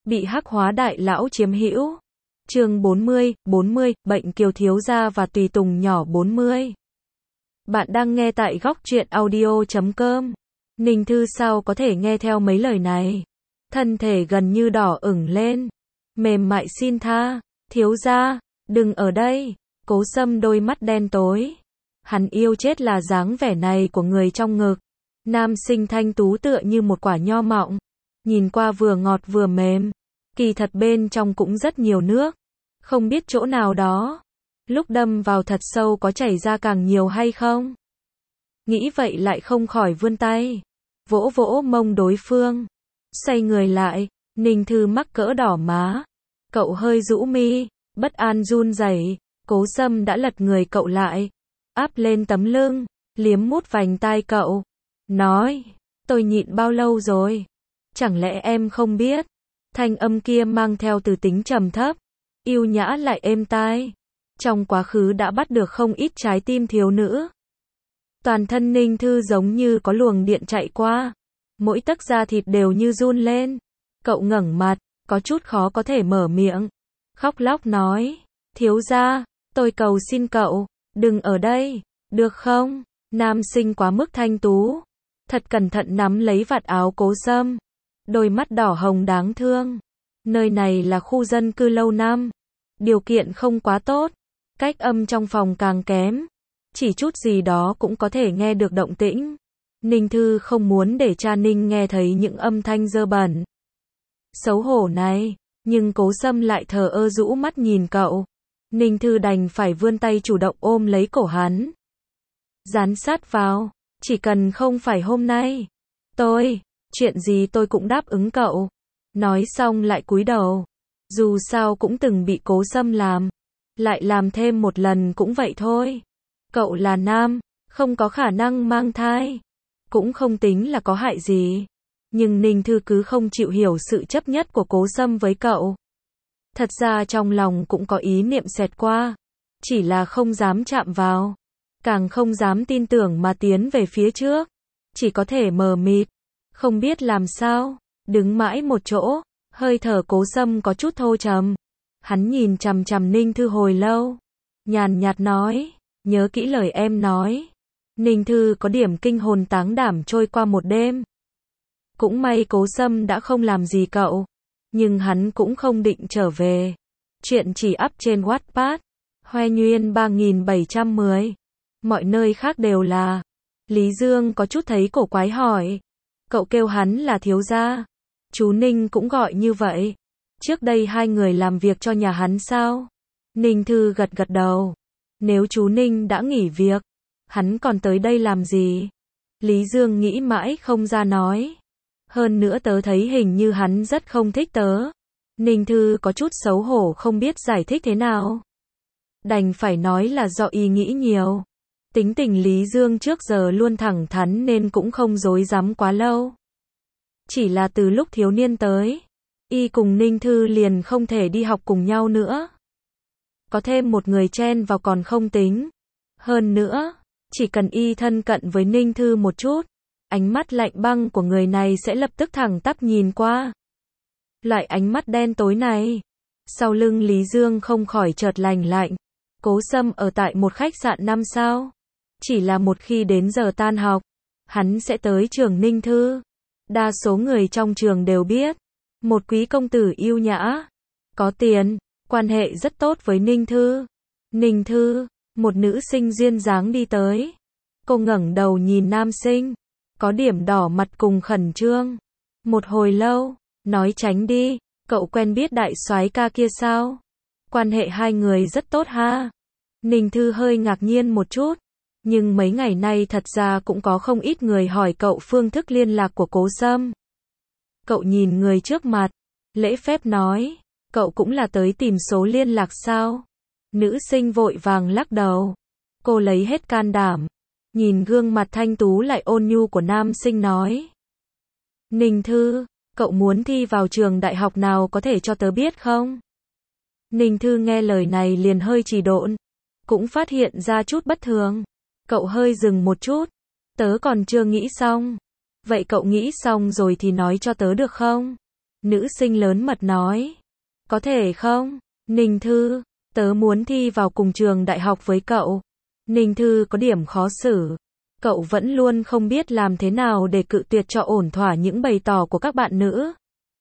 Bị hắc hóa đại lão chiếm hữu. Chương 40, bệnh kiều thiếu gia và tùy tùng nhỏ 40. Bạn đang nghe tại góc truyện audio.com. Ninh Thư sao có thể nghe theo mấy lời này. Thân thể gần như đỏ ửng lên. Mềm mại xin tha. Thiếu gia, đừng ở đây. Cố Sâm đôi mắt đen tối. Hắn yêu chết là dáng vẻ này của người trong ngực. Nam sinh thanh tú tựa như một quả nho mọng. Nhìn qua vừa ngọt vừa mềm. Kỳ thật bên trong cũng rất nhiều nước. Không biết chỗ nào đó. Lúc đâm vào thật sâu có chảy ra càng nhiều hay không? Nghĩ vậy lại không khỏi vươn tay. Vỗ vỗ mông đối phương. Xoay người lại. Ninh Thư mắc cỡ đỏ má. Cậu hơi rũ mi. Bất an run rẩy. Cố Sâm đã lật người cậu lại. Áp lên tấm lưng. Liếm mút vành tai cậu. Nói. Tôi nhịn bao lâu rồi? Chẳng lẽ em không biết? Thanh âm kia mang theo từ tính trầm thấp. Yêu nhã lại êm tai. Trong quá khứ đã bắt được không ít trái tim thiếu nữ. Toàn thân Ninh Thư giống như có luồng điện chạy qua. Mỗi tấc da thịt đều như run lên. Cậu ngẩng mặt, có chút khó có thể mở miệng. Khóc lóc nói. Thiếu gia, tôi cầu xin cậu, đừng ở đây, được không? Nam sinh quá mức thanh tú. Thật cẩn thận nắm lấy vạt áo Cố Sâm. Đôi mắt đỏ hồng đáng thương. Nơi này là khu dân cư lâu năm. Điều kiện không quá tốt. Cách âm trong phòng càng kém. Chỉ chút gì đó cũng có thể nghe được động tĩnh. Ninh Thư không muốn để cha Ninh nghe thấy những âm thanh dơ bẩn. Xấu hổ này. Nhưng Cố Sâm lại thờ ơ rũ mắt nhìn cậu. Ninh Thư đành phải vươn tay chủ động ôm lấy cổ hắn. Dán sát vào. Chỉ cần không phải hôm nay. Chuyện gì tôi cũng đáp ứng cậu. Nói xong lại cúi đầu. Dù sao cũng từng bị Cố Sâm làm. Lại làm thêm một lần cũng vậy thôi. Cậu là nam, không có khả năng mang thai. Cũng không tính là có hại gì. Nhưng Ninh Thư cứ không chịu hiểu sự chấp nhất của Cố Sâm với cậu. Thật ra trong lòng cũng có ý niệm xẹt qua. Chỉ là không dám chạm vào. Càng không dám tin tưởng mà tiến về phía trước. Chỉ có thể mờ mịt. Không biết làm sao. Đứng mãi một chỗ. Hơi thở Cố Sâm có chút thô trầm. Hắn nhìn chằm chằm Ninh Thư hồi lâu. Nhàn nhạt nói. Nhớ kỹ lời em nói. Ninh Thư có điểm kinh hồn táng đảm trôi qua một đêm. Cũng may Cố Sâm đã không làm gì cậu. Nhưng hắn cũng không định trở về. Chuyện chỉ up trên Wattpad. Hoe Nguyên 3710. Mọi nơi khác đều là. Lý Dương có chút thấy cổ quái hỏi. Cậu kêu hắn là thiếu gia. Chú Ninh cũng gọi như vậy. Trước đây hai người làm việc cho nhà hắn sao? Ninh Thư gật gật đầu. Nếu chú Ninh đã nghỉ việc, hắn còn tới đây làm gì? Lý Dương nghĩ mãi không ra nói. Hơn nữa tớ thấy hình như hắn rất không thích tớ. Ninh Thư có chút xấu hổ không biết giải thích thế nào. Đành phải nói là do y nghĩ nhiều. Tính tình Lý Dương trước giờ luôn thẳng thắn nên cũng không dối dám quá lâu. Chỉ là từ lúc thiếu niên tới, y cùng Ninh Thư liền không thể đi học cùng nhau nữa. Có thêm một người chen vào còn không tính. Hơn nữa, chỉ cần y thân cận với Ninh Thư một chút, ánh mắt lạnh băng của người này sẽ lập tức thẳng tắp nhìn qua. Loại ánh mắt đen tối này. Sau lưng Lý Dương không khỏi chợt lành lạnh. Cố Sâm ở tại một khách sạn 5 sao. Chỉ là một khi đến giờ tan học, hắn sẽ tới trường Ninh Thư. Đa số người trong trường đều biết. Một quý công tử yêu nhã. Có tiền. Quan hệ rất tốt với Ninh Thư. Ninh Thư, một nữ sinh duyên dáng đi tới. Cô ngẩng đầu nhìn nam sinh. Có điểm đỏ mặt cùng khẩn trương. Một hồi lâu, nói tránh đi. Cậu quen biết đại soái ca kia sao? Quan hệ hai người rất tốt ha. Ninh Thư hơi ngạc nhiên một chút. Nhưng mấy ngày nay thật ra cũng có không ít người hỏi cậu phương thức liên lạc của Cố Sâm. Cậu nhìn người trước mặt. Lễ phép nói. Cậu cũng là tới tìm số liên lạc sao? Nữ sinh vội vàng lắc đầu. Cô lấy hết can đảm. Nhìn gương mặt thanh tú lại ôn nhu của nam sinh nói. Ninh Thư, cậu muốn thi vào trường đại học nào có thể cho tớ biết không? Ninh Thư nghe lời này liền hơi trì độn. Cũng phát hiện ra chút bất thường. Cậu hơi dừng một chút. Tớ còn chưa nghĩ xong. Vậy cậu nghĩ xong rồi thì nói cho tớ được không? Nữ sinh lớn mật nói. Có thể không? Ninh Thư, tớ muốn thi vào cùng trường đại học với cậu. Ninh Thư có điểm khó xử. Cậu vẫn luôn không biết làm thế nào để cự tuyệt cho ổn thỏa những bày tỏ của các bạn nữ.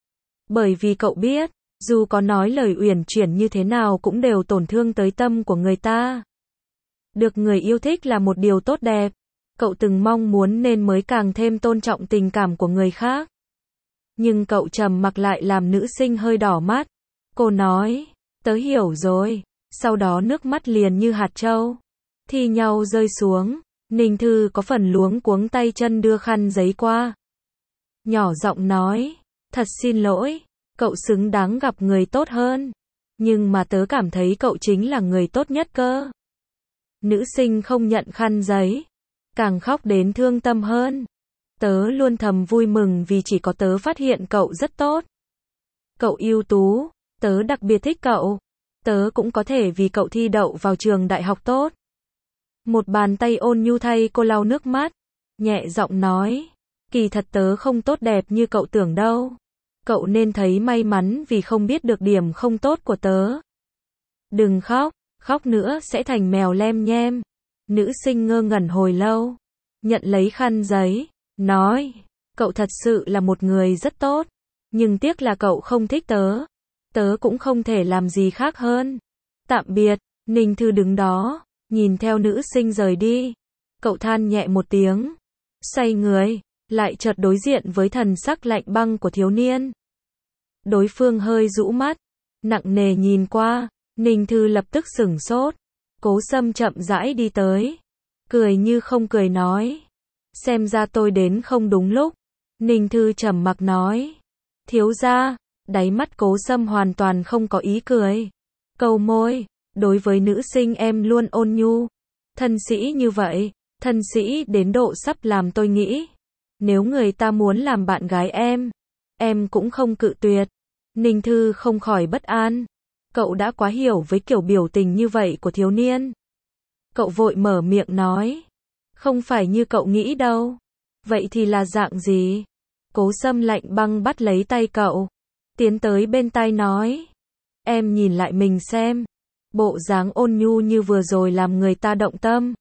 Bởi vì cậu biết, dù có nói lời uyển chuyển như thế nào cũng đều tổn thương tới tâm của người ta. Được người yêu thích là một điều tốt đẹp. Cậu từng mong muốn nên mới càng thêm tôn trọng tình cảm của người khác. Nhưng cậu trầm mặc lại làm nữ sinh hơi đỏ mắt. Cô nói, tớ hiểu rồi. Sau đó nước mắt liền như hạt trâu thi nhau rơi xuống. Ninh Thư có phần luống cuống tay chân đưa khăn giấy qua. Nhỏ giọng nói, thật xin lỗi, cậu xứng đáng gặp người tốt hơn. Nhưng mà tớ cảm thấy cậu chính là người tốt nhất cơ. Nữ sinh không nhận khăn giấy, càng khóc đến thương tâm hơn. Tớ luôn thầm vui mừng vì chỉ có tớ phát hiện cậu rất tốt. Cậu ưu tú, tớ đặc biệt thích cậu. Tớ cũng có thể vì cậu thi đậu vào trường đại học tốt. Một bàn tay ôn nhu thay cô lau nước mắt, nhẹ giọng nói, kỳ thật tớ không tốt đẹp như cậu tưởng đâu. Cậu nên thấy may mắn vì không biết được điểm không tốt của tớ. Đừng khóc, khóc nữa sẽ thành mèo lem nhem. Nữ sinh ngơ ngẩn hồi lâu, nhận lấy khăn giấy, nói, cậu thật sự là một người rất tốt, nhưng tiếc là cậu không thích tớ. Tớ cũng không thể làm gì khác hơn. Tạm biệt. Ninh Thư đứng đó, nhìn theo nữ sinh rời đi. Cậu than nhẹ một tiếng, xoay người, lại chợt đối diện với thần sắc lạnh băng của thiếu niên. Đối phương hơi rũ mắt, nặng nề nhìn qua. Ninh Thư lập tức sửng sốt. Cố Sâm chậm rãi đi tới, cười như không cười nói, xem ra tôi đến không đúng lúc. Ninh Thư trầm mặc nói, thiếu gia. Đáy mắt Cố Sâm hoàn toàn không có ý cười. Câu môi, đối với nữ sinh em luôn ôn nhu. Thân sĩ như vậy, thân sĩ đến độ sắp làm tôi nghĩ. Nếu người ta muốn làm bạn gái em cũng không cự tuyệt. Ninh Thư không khỏi bất an. Cậu đã quá hiểu với kiểu biểu tình như vậy của thiếu niên. Cậu vội mở miệng nói, không phải như cậu nghĩ đâu. Vậy thì là dạng gì? Cố Sâm lạnh băng bắt lấy tay cậu, tiến tới bên tai nói, em nhìn lại mình xem. Bộ dáng ôn nhu như vừa rồi làm người ta động tâm.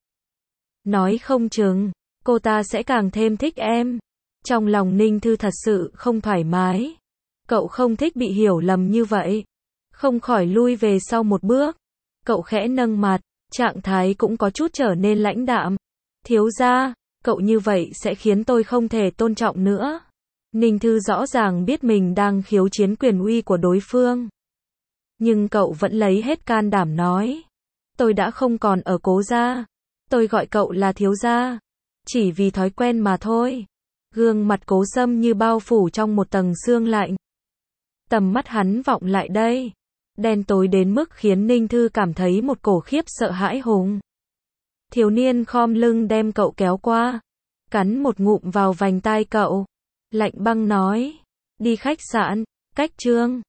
Nói không chừng, cô ta sẽ càng thêm thích em. Trong lòng Ninh Thư thật sự không thoải mái. Cậu không thích bị hiểu lầm như vậy. Không khỏi lui về sau một bước. Cậu khẽ nâng mặt, trạng thái cũng có chút trở nên lãnh đạm. Thiếu gia, cậu như vậy sẽ khiến tôi không thể tôn trọng nữa. Ninh Thư rõ ràng biết mình đang khiêu chiến quyền uy của đối phương. Nhưng cậu vẫn lấy hết can đảm nói, tôi đã không còn ở Cố gia. Tôi gọi cậu là thiếu gia, chỉ vì thói quen mà thôi. Gương mặt Cố Sâm như bao phủ trong một tầng sương lạnh. Tầm mắt hắn vọng lại đây, đen tối đến mức khiến Ninh Thư cảm thấy một cổ khiếp sợ hãi hùng. Thiếu niên khom lưng đem cậu kéo qua, cắn một ngụm vào vành tai cậu, lạnh băng nói, đi khách sạn, cách Trương.